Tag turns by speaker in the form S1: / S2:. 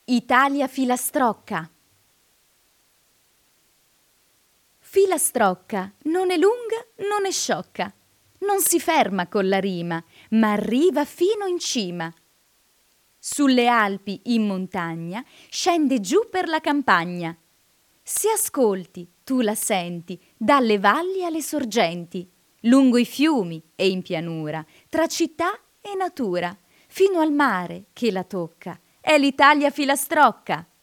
S1: Italia filastrocca. Filastrocca non è lunga, non è sciocca, non si ferma con la rima, ma arriva fino in cima. Sulle Alpi, in montagna, scende giù per la campagna. Se ascolti, tu la senti, dalle valli alle sorgenti, lungo i fiumi e in pianura, tra città e natura, fino al mare che la tocca. È l'Italia filastrocca.